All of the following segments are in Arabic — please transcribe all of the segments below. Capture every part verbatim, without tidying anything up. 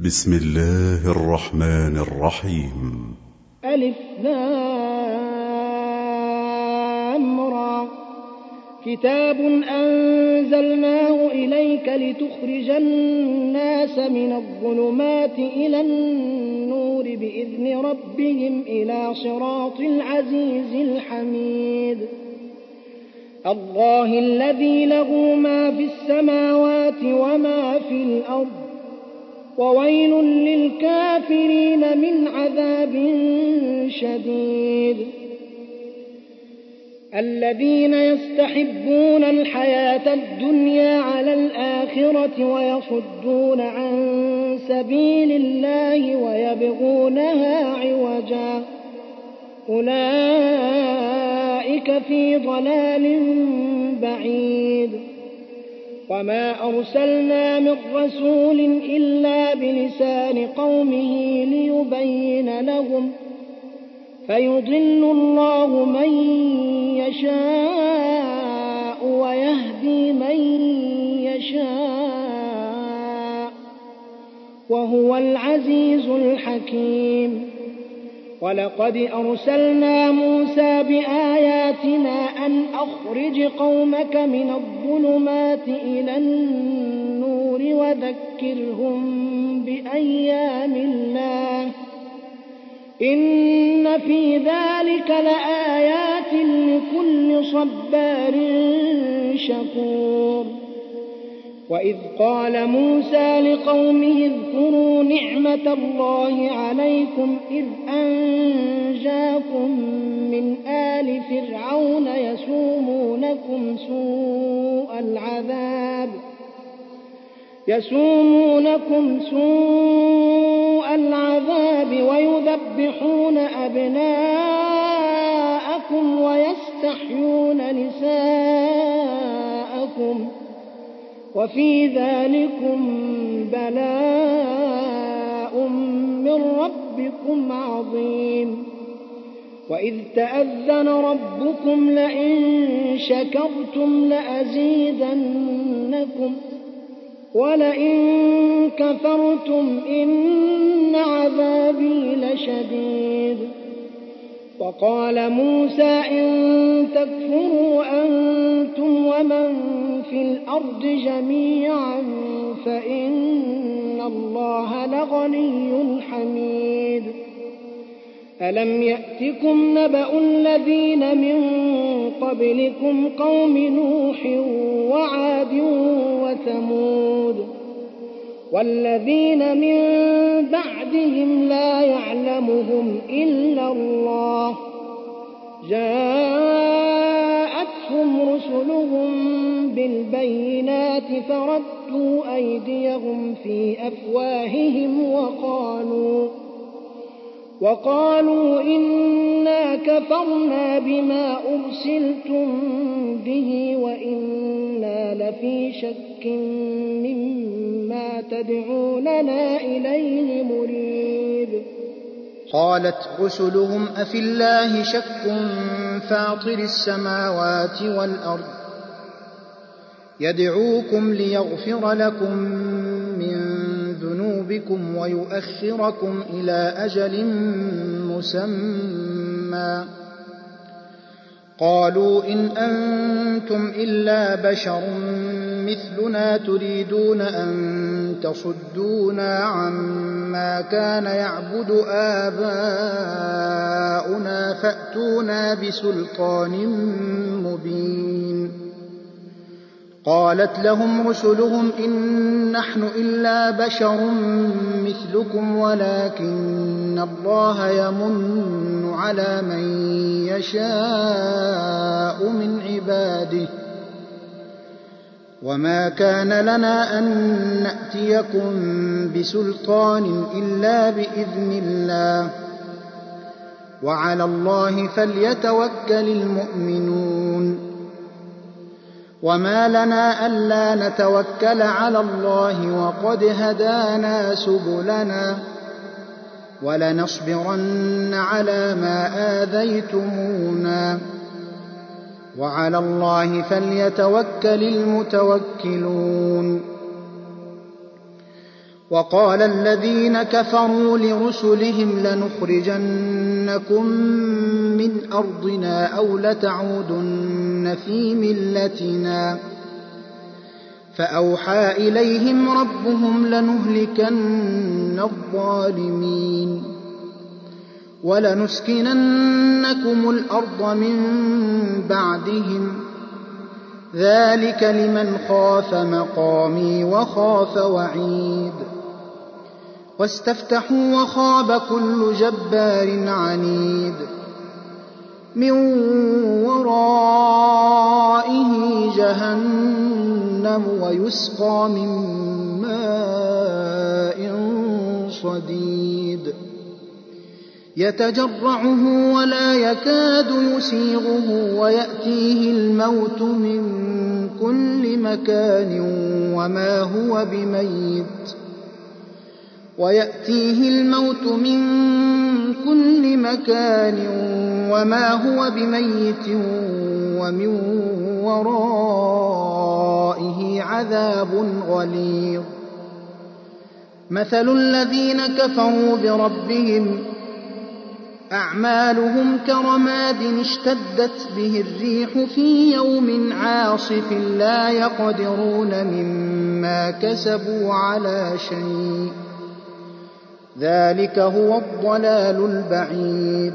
بسم الله الرحمن الرحيم. ألف لام را. كتاب أنزلناه إليك لتخرج الناس من الظلمات إلى النور بإذن ربهم إلى صراط العزيز الحميد. الله الذي له ما في السماوات وما في الأرض، وويل للكافرين من عذاب شديد. الذين يستحبون الحياة الدنيا على الآخرة ويصدون عن سبيل الله ويبغونها عوجا، أولئك في ضلال بعيد. وما أرسلنا من رسول إلا بلسان قومه ليبين لهم، فيضل الله من يشاء ويهدي من يشاء، وهو العزيز الحكيم. ولقد أرسلنا موسى بآياتنا أن أخرج قومك من الظلمات إلى النور وذكرهم بأيام الله، إن في ذلك لآيات لكل صبار شكور. وإذ قال موسى لقومه اذكروا نعمة الله عليكم إذ أنجاكم من آل فرعون يسومونكم سوء العذاب يسومونكم سوء العذاب ويذبحون أبناءكم ويستحيون نساءكم، وفي ذلكم بلاء من ربكم عظيم. وإذ تأذن ربكم لئن شكرتم لأزيدنكم ولئن كفرتم إن عذابي لشديد. وقال موسى إن تكفروا أنتم ومن في الأرض جميعا فإن الله لغني حميد. ألم يأتكم نبأ الذين من قبلكم قوم نوح وعاد وثمود والذين من بعدهم لا يعلمهم إلا الله، جاءتهم رسلهم بالبينات فردوا أيديهم في أفواههم وقالوا وقالوا إنا كفرنا بما أرسلتم به وإنا لفي شك مما تدعوننا إليه مريب. قالت رسلهم أفي الله شك فاطر السماوات والأرض يدعوكم ليغفر لكم من ذنوبكم ويؤخركم إلى أجل مسمى. قالوا إن أنتم إلا بشر مثلنا تريدون أن تصدونا عما كان يعبد آباؤنا فأتونا بسلطان مبين. قالت لهم رسلهم إن نحن إلا بشر مثلكم ولكن الله يمن على من يشاء من عباده، وما كان لنا أن نأتيكم بسلطان إلا بإذن الله، وعلى الله فليتوكل المؤمنون. وما لنا ألا نتوكل على الله وقد هدانا سبلنا ولنصبرن على ما آذيتمونا، وعلى الله فليتوكل المتوكلون. وقال الذين كفروا لرسلهم لنخرجنكم من أرضنا أو لتعودن في ملتنا فأوحى إليهم ربهم لنهلكن الظالمين ولنسكننكم الأرض من بعدهم ذلك لمن خاف مقامي وخاف وعيد واستفتحوا وخاب كل جبار عنيد من ورائه جهنم ويسقى من ماء صديد يتجرعه ولا يكاد يسيغه ويأتيه الموت من كل مكان وما هو بميت ويأتيه الموت من كل مكان وما هو بميت ومن ورائه عذاب غليظ مثل الذين كفروا بربهم أعمالهم كرماد اشتدت به الريح في يوم عاصف لا يقدرون مما كسبوا على شيء ذلك هو الضلال البعيد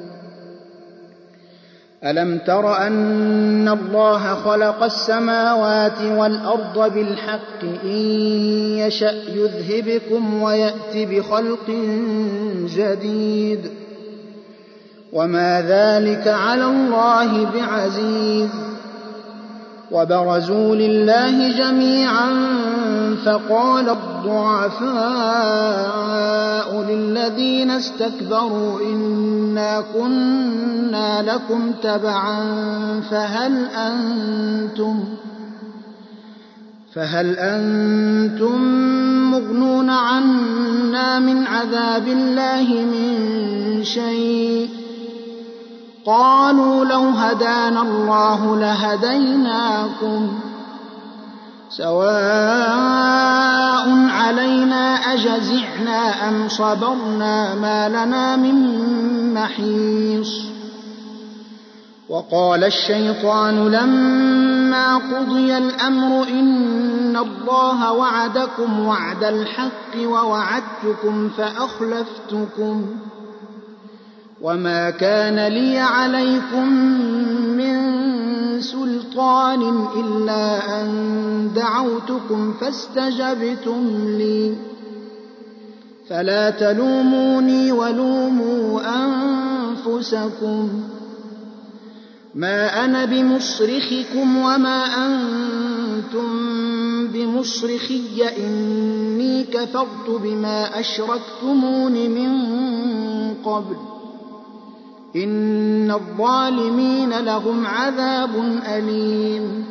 ألم تر أن الله خلق السماوات والأرض بالحق إن يشأ يذهبكم ويأتي بخلق جديد وما ذلك على الله بعزيز وبرزوا لله جميعا فقال الضعفاء للذين استكبروا إنا كنا لكم تبعا فهل أنتم فهل أنتم مغنون عنا من عذاب الله من شيء قالوا لو هدانا الله لهديناكم سواء علينا أجزعنا أم صبرنا ما لنا من محيص وقال الشيطان لما قضي الأمر إن الله وعدكم وعد الحق ووعدتكم فأخلفتكم وما كان لي عليكم من سلطان إلا أن دعوتكم فاستجبتم لي فلا تلوموني ولوموا أنفسكم ما أنا بمصرخكم وما أنتم بمصرخي إني كفرت بما أشركتمون من قبل إن الظالمين لهم عذاب أليم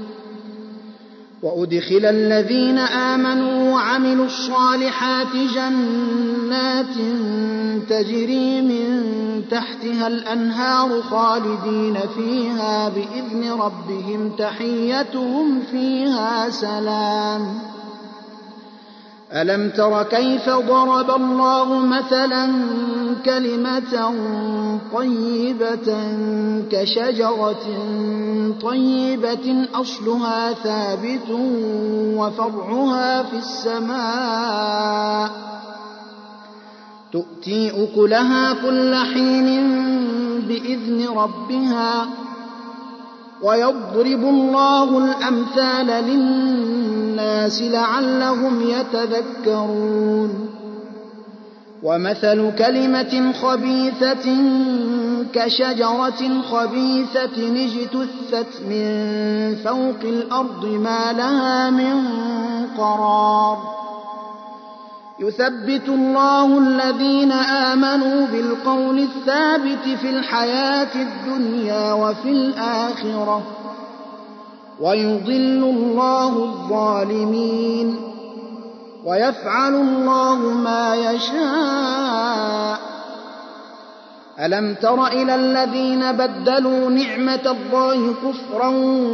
وأدخل الذين آمنوا وعملوا الصالحات جنات تجري من تحتها الأنهار خالدين فيها بإذن ربهم تحيتهم فيها سلام ألم تر كيف ضرب الله مثلا كلمة طيبة كشجرة طيبة أصلها ثابت وفرعها في السماء تؤتي أكلها كل حين بإذن ربها ويضرب الله الأمثال للناس لعلهم يتذكرون ومثل كلمة خبيثة كشجرة خبيثة اجتثت من فوق الأرض ما لها من قرار يثبت الله الذين آمنوا بالقول الثابت في الحياة الدنيا وفي الآخرة ويضل الله الظالمين ويفعل الله ما يشاء ألم تر إلى الذين بدلوا نعمة الله كفرا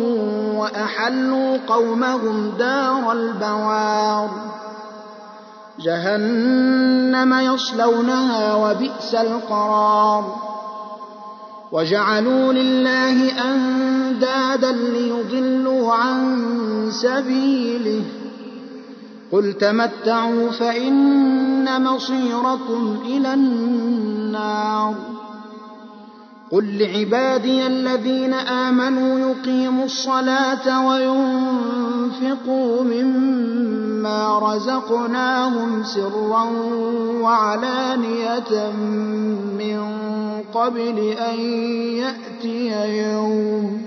وأحلوا قومهم دار البوار جهنم يصلونها وبئس القرار وجعلوا لله أندادا ليضلوا عن سبيله قل تمتعوا فإن مصيركم إلى النار قل لعبادي الذين آمنوا يقيموا الصلاة وينفقوا مما رزقناهم سرا وعلانية من قبل أن يأتي يوم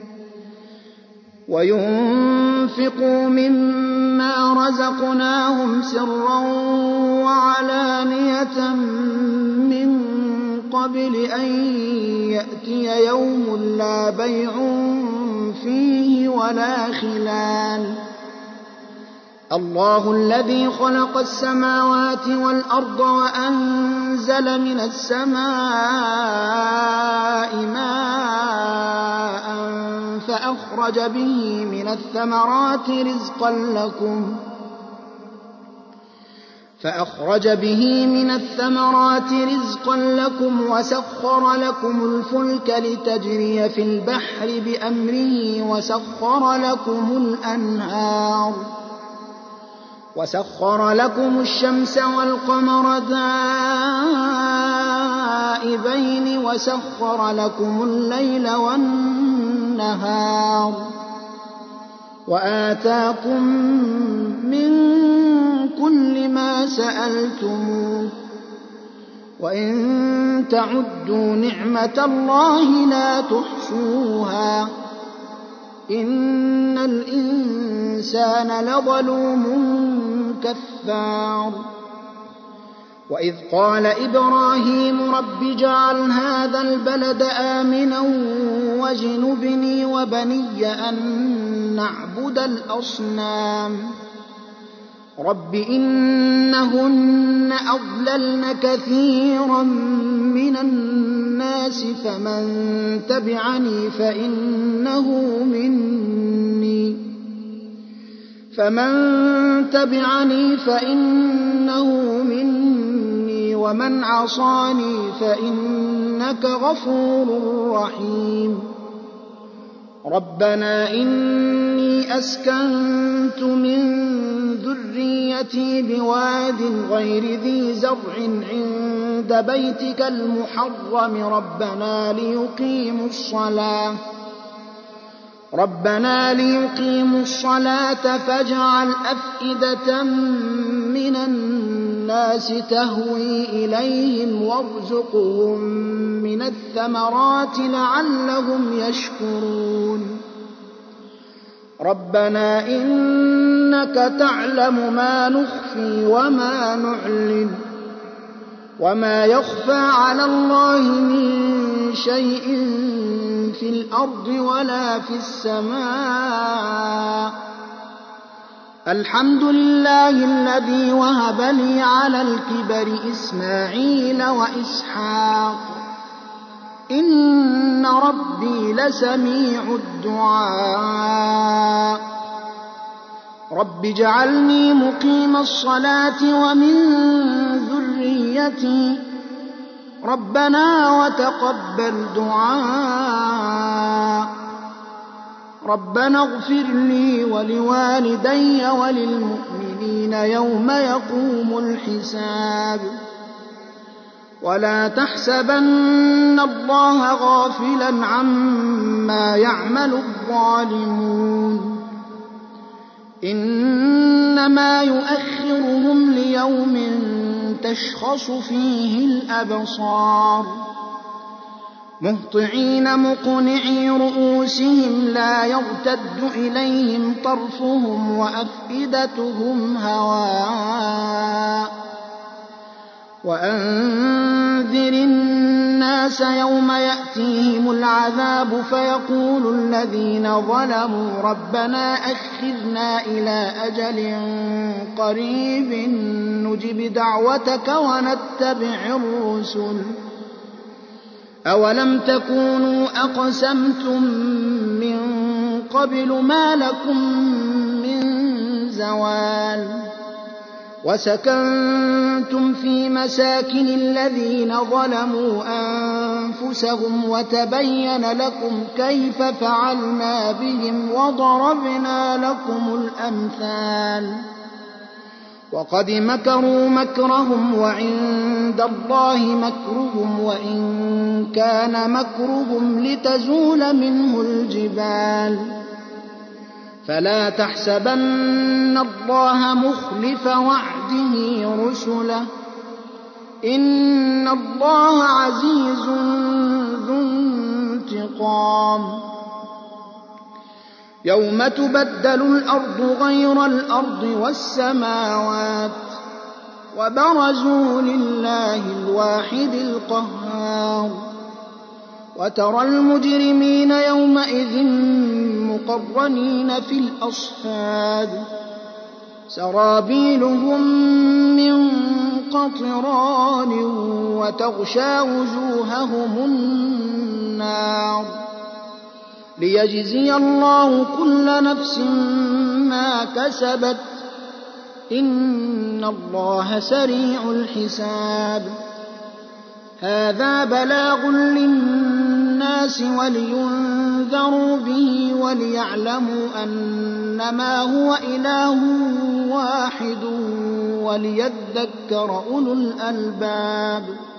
وينفقوا مما رزقناهم سرا وعلانية من قبل أن يأتي يوم لا بيع فيه ولا خلال الله الذي خلق السماوات والأرض وأنزل من السماء ماء فأخرج به من الثمرات رزقا لكم فأخرج به من الثمرات رزقا لكم وسخر لكم الفلك لتجري في البحر بأمره وسخر لكم الأنهار وسخر لكم الشمس والقمر دائبين وسخر لكم الليل والنهار وآتاكم من كل ما سألتموه وإن تعدوا نعمة الله لا تحصوها إن الإنسان لظلوم كفار وإذ قال إبراهيم رب اجعل هذا البلد آمنا واجنبني وبني أن نعبد الأصنام رب إنهن أضللن كثيرا من الناس فمن تبعني فإنه مني فمن تبعني فإنه مني ومن عصاني فإنك غفور رحيم ربنا إني أسكنت من ذريتي بواد غير ذي زرع عند بيتك المحرم ربنا ليقيموا الصلاة ربنا ليقيموا الصلاة فاجعل أفئدة من الناس تهوي إليهم وارزقهم من الثمرات لعلهم يشكرون ربنا إنك تعلم ما نخفي وما نعلن وما يخفى على الله من شيء في الأرض ولا في السماء الحمد لله الذي وهب لي على الكبر إسماعيل وإسحاق إن ربي لسميع الدعاء رب اجعلني مقيم الصلاة ومن ذريتي ربنا وتقبل دعاء ربنا اغفر لي ولوالدي وللمؤمنين يوم يقوم الحساب ولا تحسبن الله غافلا عما يعمل الظالمون إنما يؤخرهم ليوم تشخص فيه الأبصار مهطعين مقنعي رؤوسهم لا يرتد إليهم طرفهم وأفئدتهم هواء وأنذر الناس يوم يأتيهم العذاب فيقول الذين ظلموا ربنا أخرنا إلى أجل قريب نجب دعوتك ونتبع الرسل أولم تكونوا أقسمتم من قبل ما لكم من زوال وسكنتم في مساكن الذين ظلموا أنفسهم وتبين لكم كيف فعلنا بهم وضربنا لكم الأمثال وقد مكروا مكرهم وعند الله مكرهم وإن كان مكرهم لتزول منه الجبال فلا تحسبن الله مخلف وعده رسله إن الله عزيز ذو انتقام يوم تبدل الأرض غير الأرض والسماوات وبرزوا لله الواحد القهار وترى المجرمين يومئذ مقرنين في الأصفاد سرابيلهم من قطران وتغشى وجوههم النار ليجزي الله كل نفس ما كسبت إن الله سريع الحساب هذا بلاغ للناس ولينذروا به وليعلموا أنما هو إله واحد وليذكر أولو الألباب